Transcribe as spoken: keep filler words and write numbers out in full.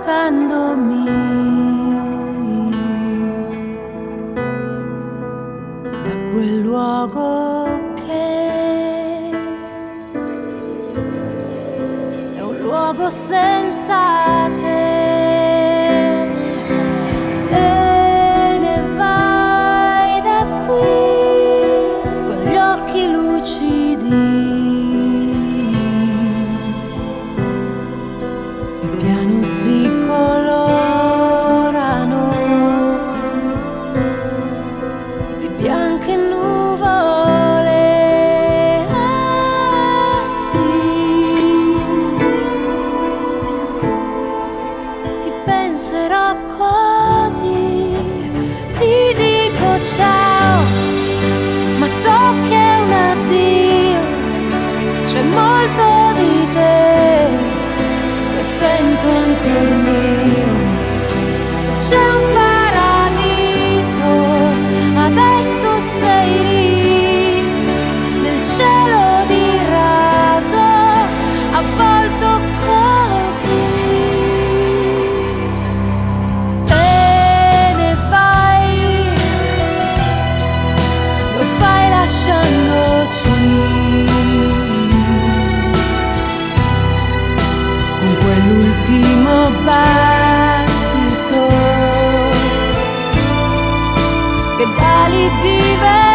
allontanandomi da quel luogo che è un luogo senza te. Te ne vai da qui con gli occhi lucidi e piano si colorano di bianche nuvole. Ah sì, ti penserò così, ti dico ciao, ma so che è un addio, c'è molto di te che sento ancor mio. Se c'è un paradiso, adesso sei lì, nel cielo di raso, avvolto così. Te ne vai, lo fai lasciandoci con quell'ultimo battito che dà l'idea